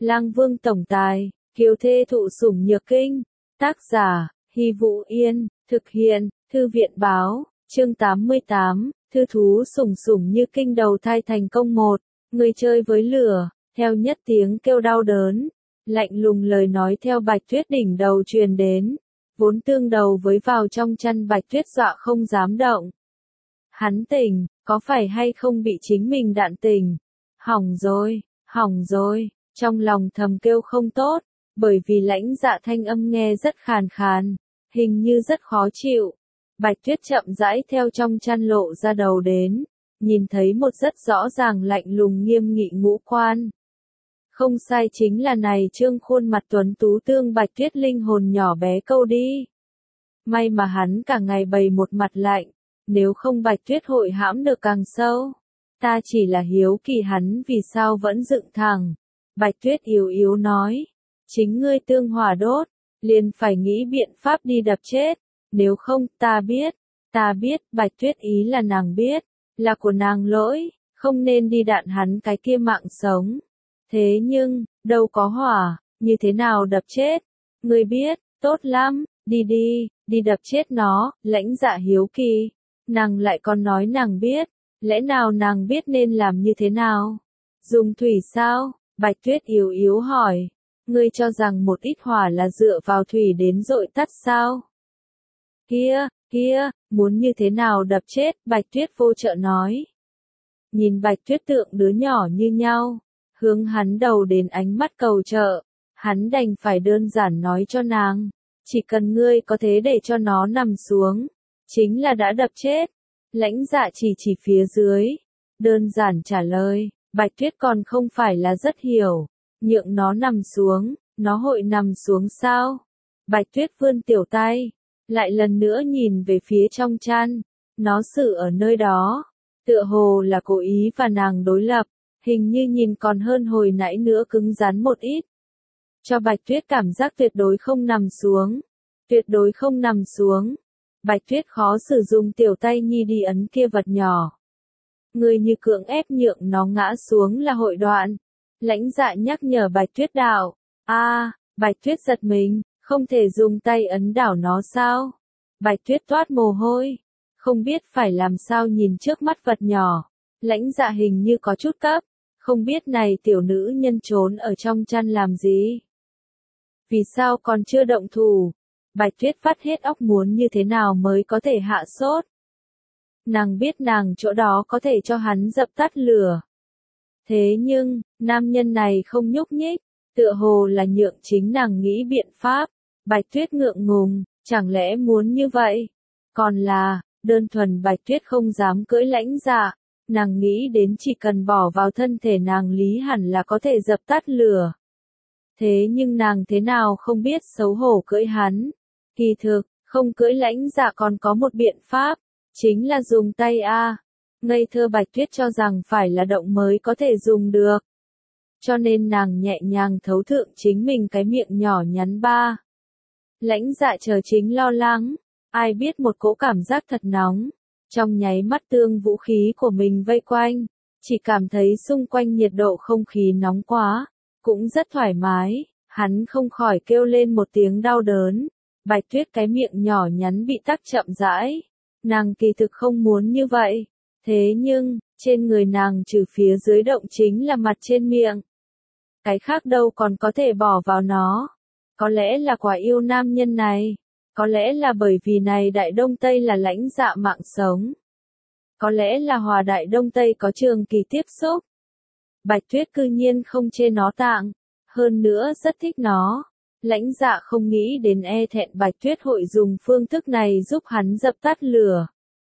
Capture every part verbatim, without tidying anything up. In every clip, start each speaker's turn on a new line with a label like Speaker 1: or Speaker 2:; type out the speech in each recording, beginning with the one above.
Speaker 1: Lang Vương tổng tài, kiều thê thụ sủng nhược kinh. Tác giả, Hy Vũ Yên, thực hiện, Thư viện báo, chương tám mươi tám, thư thú sủng sủng như kinh đầu thai thành công một, người chơi với lửa, theo nhất tiếng kêu đau đớn, lạnh lùng lời nói theo Bạch Tuyết đỉnh đầu truyền đến, vốn tương đầu với vào trong chăn Bạch Tuyết dọa không dám động. Hắn tỉnh, có phải hay không bị chính mình đạn tỉnh? Hỏng rồi, hỏng rồi, trong lòng thầm kêu không tốt, bởi vì lãnh dạ thanh âm nghe rất khàn khàn, hình như rất khó chịu. Bạch Tuyết chậm rãi theo trong chăn lộ ra đầu đến, nhìn thấy một rất rõ ràng lạnh lùng nghiêm nghị ngũ quan. Không sai, chính là này trương khuôn mặt tuấn tú tương Bạch Tuyết linh hồn nhỏ bé câu đi. May mà hắn cả ngày bày một mặt lạnh, nếu không Bạch Tuyết hội hãm được càng sâu. Ta chỉ là hiếu kỳ hắn vì sao vẫn dựng thẳng. Bạch Tuyết yếu yếu nói, chính ngươi tương hỏa đốt, liền phải nghĩ biện pháp đi đập chết, nếu không ta biết, ta biết, Bạch Tuyết ý là nàng biết, là của nàng lỗi, không nên đi đạn hắn cái kia mạng sống. Thế nhưng, đâu có hỏa, như thế nào đập chết? Ngươi biết, tốt lắm, đi đi, đi đập chết nó, lãnh dạ hiếu kỳ. Nàng lại còn nói nàng biết, lẽ nào nàng biết nên làm như thế nào? Dùng thủy sao? Bạch Tuyết yếu yếu hỏi. Ngươi cho rằng một ít hỏa là dựa vào thủy đến dội tắt sao? Kia, kia, muốn như thế nào đập chết? Bạch Tuyết vô trợ nói. Nhìn Bạch Tuyết tượng đứa nhỏ như nhau, hướng hắn đầu đến ánh mắt cầu trợ, hắn đành phải đơn giản nói cho nàng, chỉ cần ngươi có thế để cho nó nằm xuống, chính là đã đập chết. Lãnh dạ chỉ chỉ phía dưới, đơn giản trả lời, Bạch Tuyết còn không phải là rất hiểu, nhượng nó nằm xuống, nó hội nằm xuống sao? Bạch Tuyết vươn tiểu tay, lại lần nữa nhìn về phía trong chăn, nó xử ở nơi đó, tựa hồ là cố ý và nàng đối lập, hình như nhìn còn hơn hồi nãy nữa cứng rắn một ít. Cho Bạch Tuyết cảm giác tuyệt đối không nằm xuống, tuyệt đối không nằm xuống. Bạch Tuyết khó sử dụng tiểu tay nhi đi ấn kia vật nhỏ. Người như cưỡng ép nhượng nó ngã xuống là hội đoạn. Lãnh dạ nhắc nhở Bạch Tuyết đảo. A, à, Bạch Tuyết giật mình, không thể dùng tay ấn đảo nó sao? Bạch Tuyết toát mồ hôi, không biết phải làm sao nhìn trước mắt vật nhỏ. Lãnh dạ hình như có chút cấp, không biết này tiểu nữ nhân trốn ở trong chăn làm gì? Vì sao còn chưa động thủ? Bạch Tuyết vắt hết óc muốn như thế nào mới có thể hạ sốt. Nàng biết nàng chỗ đó có thể cho hắn dập tắt lửa. Thế nhưng, nam nhân này không nhúc nhích, tựa hồ là nhượng chính nàng nghĩ biện pháp. Bạch Tuyết ngượng ngùng, chẳng lẽ muốn như vậy? Còn là, đơn thuần Bạch Tuyết không dám cưỡi lãnh dạ, nàng nghĩ đến chỉ cần bỏ vào thân thể nàng lý hẳn là có thể dập tắt lửa. Thế nhưng nàng thế nào không biết xấu hổ cưỡi hắn. Kỳ thực, không cưỡi lãnh dạ còn có một biện pháp, chính là dùng tay a. Ngây thơ Bạch Tuyết cho rằng phải là động mới có thể dùng được. Cho nên nàng nhẹ nhàng thấu thượng chính mình cái miệng nhỏ nhắn ba. Lãnh dạ chờ chính lo lắng, ai biết một cỗ cảm giác thật nóng, trong nháy mắt tương vũ khí của mình vây quanh, chỉ cảm thấy xung quanh nhiệt độ không khí nóng quá, cũng rất thoải mái, hắn không khỏi kêu lên một tiếng đau đớn. Bạch Tuyết cái miệng nhỏ nhắn bị tắc chậm rãi, nàng kỳ thực không muốn như vậy, thế nhưng, trên người nàng trừ phía dưới động chính là mặt trên miệng. Cái khác đâu còn có thể bỏ vào nó, có lẽ là quả yêu nam nhân này, có lẽ là bởi vì này Đại Đông Tây là lãnh dạ mạng sống, có lẽ là hòa Đại Đông Tây có trường kỳ tiếp xúc. Bạch Tuyết cư nhiên không chê nó tạng, hơn nữa rất thích nó. Lãnh dạ không nghĩ đến e thẹn Bạch Tuyết hội dùng phương thức này giúp hắn dập tắt lửa.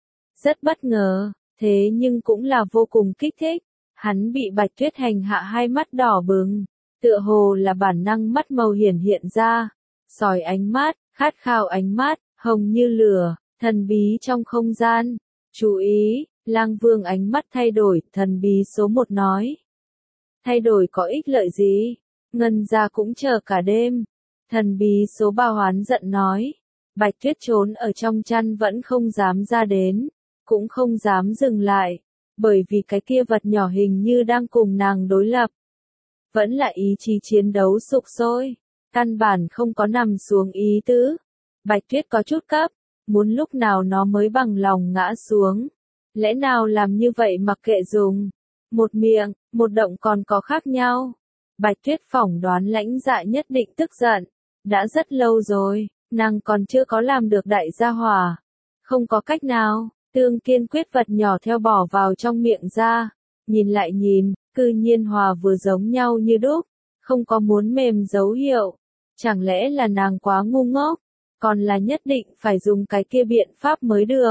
Speaker 1: Rất bất ngờ, thế nhưng cũng là vô cùng kích thích. Hắn bị Bạch Tuyết hành hạ hai mắt đỏ bừng, tựa hồ là bản năng mắt màu hiển hiện ra. Sỏi ánh mắt, khát khao ánh mắt, hồng như lửa, thần bí trong không gian. Chú ý, Lang Vương ánh mắt thay đổi, thần bí số một nói. Thay đổi có ích lợi gì? Ngân gia cũng chờ cả đêm. Thần bí số ba hoán giận nói. Bạch Tuyết trốn ở trong chăn vẫn không dám ra đến, cũng không dám dừng lại, bởi vì cái kia vật nhỏ hình như đang cùng nàng đối lập. vẫn là ý chí chiến đấu sục sôi, căn bản không có nằm xuống ý tứ. Bạch Tuyết có chút cấp, muốn lúc nào nó mới bằng lòng ngã xuống. Lẽ nào làm như vậy mặc kệ dùng, một miệng, một động còn có khác nhau. Bạch Tuyết phỏng đoán Lãnh Dạ nhất định tức giận, đã rất lâu rồi, nàng còn chưa có làm được đại gia hỏa. Không có cách nào, Tương kiên quyết vật nhỏ theo bỏ vào trong miệng ra, nhìn lại nhìn, cư nhiên hòa vừa giống nhau như đúc, không có muốn mềm dấu hiệu. Chẳng lẽ là nàng quá ngu ngốc, còn là nhất định phải dùng cái kia biện pháp mới được.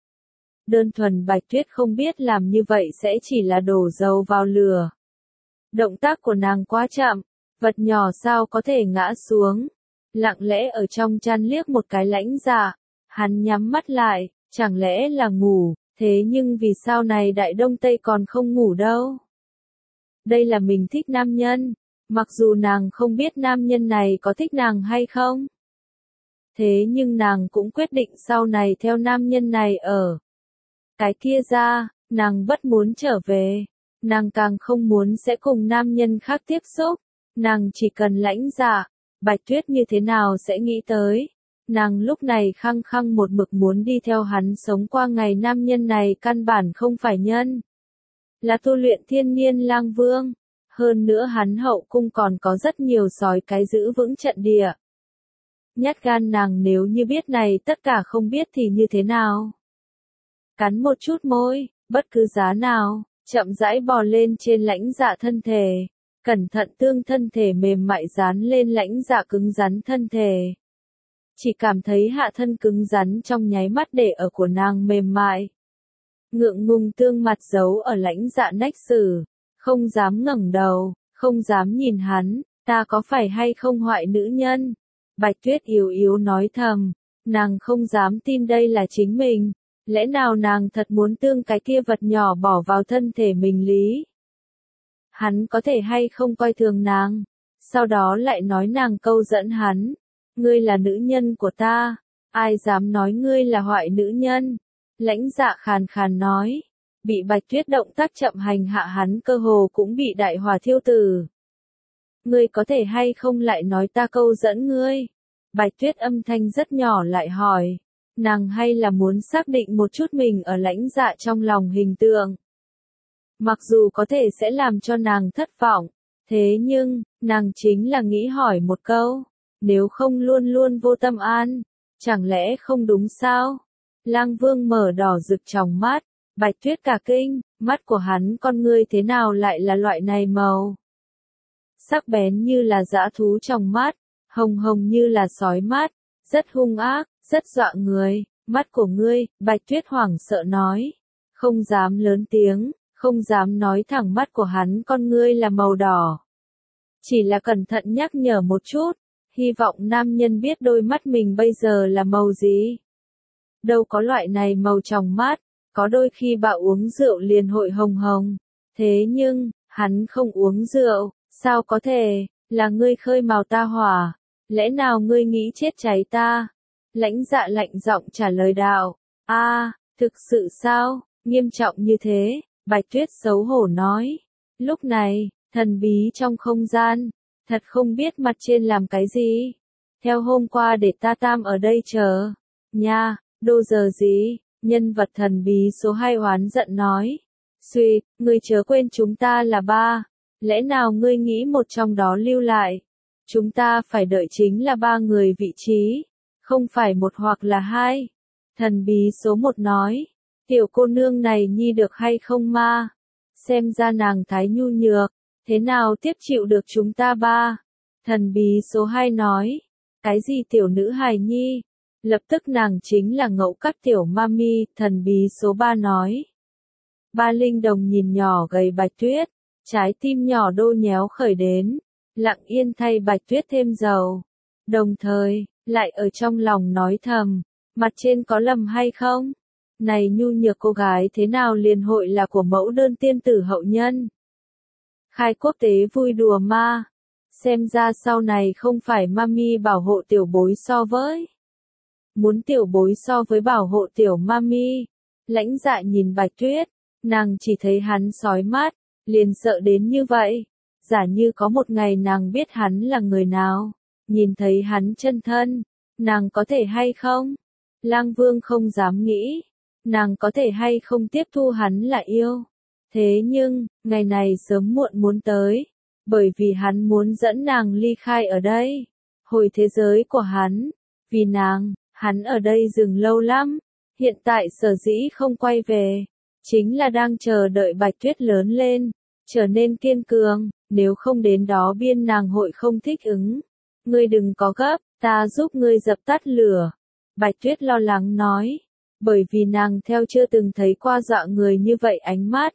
Speaker 1: Đơn thuần Bạch Tuyết không biết làm như vậy sẽ chỉ là đổ dầu vào lửa. Động tác của nàng quá chậm, vật nhỏ sao có thể ngã xuống. Lặng lẽ ở trong chăn liếc một cái Lãnh Dạ, hắn nhắm mắt lại, chẳng lẽ là ngủ, thế nhưng vì sao này đại đông tây còn không ngủ đâu. Đây là mình thích nam nhân, mặc dù nàng không biết nam nhân này có thích nàng hay không. Thế nhưng nàng cũng quyết định sau này theo nam nhân này ở. Cái kia ra, nàng bất muốn trở về, nàng càng không muốn sẽ cùng nam nhân khác tiếp xúc, nàng chỉ cần Lãnh Dạ. Bạch Tuyết như thế nào sẽ nghĩ tới, nàng lúc này khăng khăng một mực muốn đi theo hắn sống qua ngày. Nam nhân này căn bản không phải nhân, là tu luyện thiên niên lang vương, hơn nữa hắn hậu cung còn có rất nhiều sói cái giữ vững trận địa. Nhát gan nàng nếu như biết này tất cả không biết thì như thế nào. Cắn một chút môi, bất cứ giá nào, chậm rãi bò lên trên Lãnh Dạ thân thể, cẩn thận tương thân thể mềm mại dán lên Lãnh Dạ cứng rắn thân thể. Chỉ cảm thấy hạ thân cứng rắn trong nháy mắt để ở của nàng mềm mại. Ngượng ngùng tương mặt giấu ở Lãnh Dạ nách sử, không dám ngẩng đầu, không dám nhìn hắn, ta có phải hay không hoại nữ nhân? Bạch Tuyết yếu yếu nói thầm, nàng không dám tin đây là chính mình, lẽ nào nàng thật muốn tương cái kia vật nhỏ bỏ vào thân thể mình lý? Hắn có thể hay không coi thường nàng, sau đó lại nói nàng câu dẫn hắn, ngươi là nữ nhân của ta, ai dám nói ngươi là hoại nữ nhân? Lãnh Dạ khàn khàn nói, bị Bạch Tuyết động tác chậm hành hạ hắn cơ hồ cũng bị đại hỏa thiêu tử. Ngươi có thể hay không lại nói ta câu dẫn ngươi? Bạch Tuyết âm thanh rất nhỏ lại hỏi, nàng hay là muốn xác định một chút mình ở Lãnh Dạ trong lòng hình tượng. Mặc dù có thể sẽ làm cho nàng thất vọng, thế nhưng, nàng chính là nghĩ hỏi một câu, nếu không luôn luôn vô tâm an, chẳng lẽ không đúng sao? Lang Vương mở đỏ rực tròng mắt, Bạch Tuyết cả kinh, mắt của hắn con ngươi thế nào lại là loại này màu? Sắc bén như là dã thú trong mắt, hồng hồng như là sói mắt, rất hung ác, rất dọa người, mắt của ngươi, Bạch Tuyết hoảng sợ nói, không dám lớn tiếng, không dám nói thẳng mắt của hắn con ngươi là màu đỏ. Chỉ là cẩn thận nhắc nhở một chút, hy vọng nam nhân biết đôi mắt mình bây giờ là màu gì. Đâu có loại này màu trong mắt, có đôi khi bà uống rượu liền hội hồng hồng. Thế nhưng, hắn không uống rượu, sao có thể, là ngươi khơi mào ta hỏa, lẽ nào ngươi nghĩ chết cháy ta? Lãnh Dạ lạnh giọng trả lời đạo, a, thực sự sao, nghiêm trọng như thế, Bạch Tuyết xấu hổ nói. Lúc này, thần bí trong không gian, thật không biết mặt trên làm cái gì. Theo hôm qua để ta tam ở đây chờ, nha, đô giờ gì, nhân vật thần bí số hai oán giận nói. Suy, ngươi chớ quên chúng ta là ba, lẽ nào ngươi nghĩ một trong đó lưu lại? Chúng ta phải đợi chính là ba người vị trí, không phải một hoặc là hai. Thần bí số một nói, tiểu cô nương này nhi được hay không ma? Xem ra nàng thái nhu nhược, thế nào tiếp chịu được chúng ta ba? Thần bí số hai nói, cái gì tiểu nữ hài nhi? Lập tức nàng chính là ngẫu các tiểu mami, thần bí số ba nói. Ba linh đồng nhìn nhỏ gầy Bạch Tuyết, trái tim nhỏ đô nhéo khởi đến, lặng yên thay Bạch Tuyết thêm dầu. Đồng thời, lại ở trong lòng nói thầm, mặt trên có lầm hay không? Này nhu nhược cô gái thế nào liền hội là của mẫu đơn tiên tử hậu nhân? Khai quốc tế vui đùa ma. Xem ra sau này không phải mami bảo hộ tiểu bối so với. Muốn tiểu bối so với bảo hộ tiểu mami. Lãnh Dạ nhìn Bạch Tuyết, nàng chỉ thấy hắn sói mắt, liền sợ đến như vậy. giả như có một ngày nàng biết hắn là người nào, nhìn thấy hắn chân thân, nàng có thể hay không? Lang Vương không dám nghĩ, nàng có thể hay không tiếp thu hắn là yêu. Thế nhưng, ngày này sớm muộn muốn tới, bởi vì hắn muốn dẫn nàng ly khai ở đây, hồi thế giới của hắn, vì nàng, hắn ở đây dừng lâu lắm, hiện tại sở dĩ không quay về, chính là đang chờ đợi Bạch Tuyết lớn lên, trở nên kiên cường, nếu không đến đó biên nàng hội không thích ứng. Ngươi đừng có gấp, ta giúp ngươi dập tắt lửa. Bạch Tuyết lo lắng nói, bởi vì nàng theo chưa từng thấy qua dọa người như vậy ánh mắt.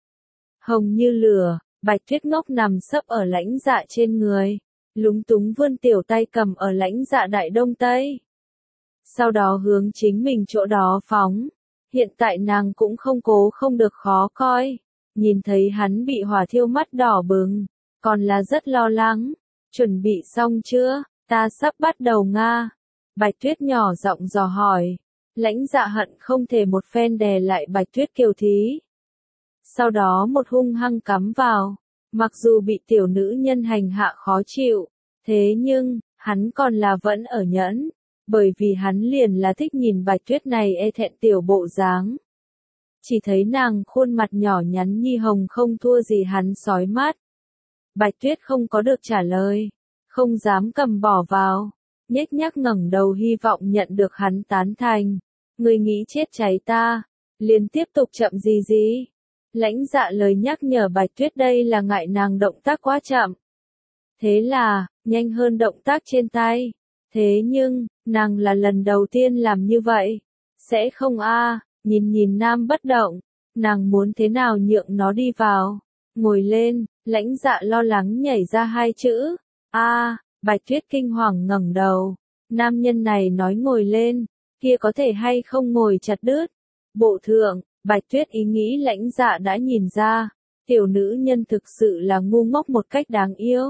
Speaker 1: Hồng như lửa, Bạch Tuyết ngốc nằm sấp ở Lãnh Dạ trên người, lúng túng vươn tiểu tay cầm ở Lãnh Dạ đại đông tây. Sau đó hướng chính mình chỗ đó phóng, hiện tại nàng cũng không cố không được khó coi, nhìn thấy hắn bị hỏa thiêu mắt đỏ bừng, còn là rất lo lắng, chuẩn bị xong chưa, ta sắp bắt đầu nga. Bạch Tuyết nhỏ giọng dò hỏi, Lãnh Dạ hận không thể một phen đè lại Bạch Tuyết kiều thí. Sau đó một hung hăng cắm vào, mặc dù bị tiểu nữ nhân hành hạ khó chịu, thế nhưng, hắn còn là vẫn ở nhẫn, bởi vì hắn liền là thích nhìn Bạch Tuyết này e thẹn tiểu bộ dáng. Chỉ thấy nàng khuôn mặt nhỏ nhắn nhi hồng không thua gì hắn sói mắt. Bạch Tuyết không có được trả lời, không dám cầm bỏ vào, nhếch nhác ngẩng đầu hy vọng nhận được hắn tán thành. Ngươi nghĩ chết cháy ta, liền tiếp tục chậm gì gì. Lãnh Dạ lời nhắc nhở Bạch Tuyết đây là ngại nàng động tác quá chậm. Thế là, nhanh hơn động tác trên tay. Thế nhưng, nàng là lần đầu tiên làm như vậy. Sẽ không a, nhìn nhìn nam bất động, nàng muốn thế nào nhượng nó đi vào. Ngồi lên, Lãnh Dạ lo lắng nhảy ra hai chữ. A, Bạch Tuyết kinh hoàng ngẩng đầu. Nam nhân này nói ngồi lên, kia có thể hay không ngồi chặt đứt. Bộ thượng, Bạch Tuyết ý nghĩ Lãnh Dạ đã nhìn ra, tiểu nữ nhân thực sự là ngu ngốc một cách đáng yêu.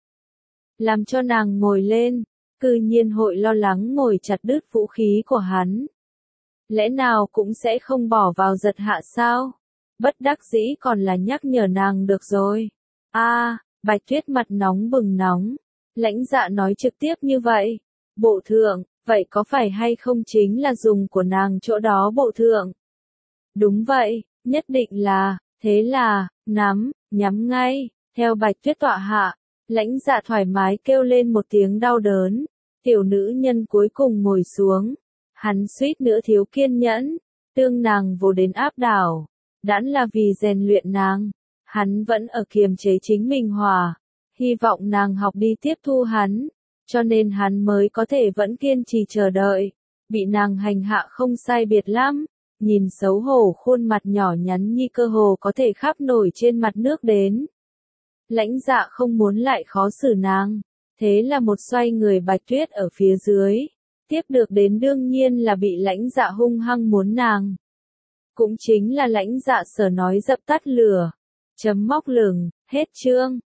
Speaker 1: Làm cho nàng ngồi lên, cư nhiên hội lo lắng ngồi chặt đứt vũ khí của hắn. Lẽ nào cũng sẽ không bỏ vào giật hạ sao? Bất đắc dĩ còn là nhắc nhở nàng được rồi. A, Bạch Tuyết mặt nóng bừng nóng. Lãnh Dạ nói trực tiếp như vậy. Bộ thượng, vậy có phải hay không chính là dùng của nàng chỗ đó bộ thượng? Đúng vậy, nhất định là, thế là, nắm, nhắm ngay, theo Bạch Tuyết tọa hạ. Lãnh Dạ thoải mái kêu lên một tiếng đau đớn. Tiểu nữ nhân cuối cùng ngồi xuống. Hắn suýt nữa thiếu kiên nhẫn, tương nàng vồ đến áp đảo. Đãn là vì rèn luyện nàng. Hắn vẫn ở kiềm chế chính mình hòa. Hy vọng nàng học đi tiếp thu hắn. Cho nên hắn mới có thể vẫn kiên trì chờ đợi. Bị nàng hành hạ không sai biệt lắm. Nhìn xấu hổ khuôn mặt nhỏ nhắn như cơ hồ có thể khắp nổi trên mặt nước đến. Lãnh Dạ không muốn lại khó xử nàng. Thế là một xoay người Bạch Tuyết ở phía dưới. Tiếp được đến đương nhiên là bị Lãnh Dạ hung hăng muốn nàng. Cũng chính là Lãnh Dạ sở nói dập tắt lửa. Chấm móc lửng, hết chương.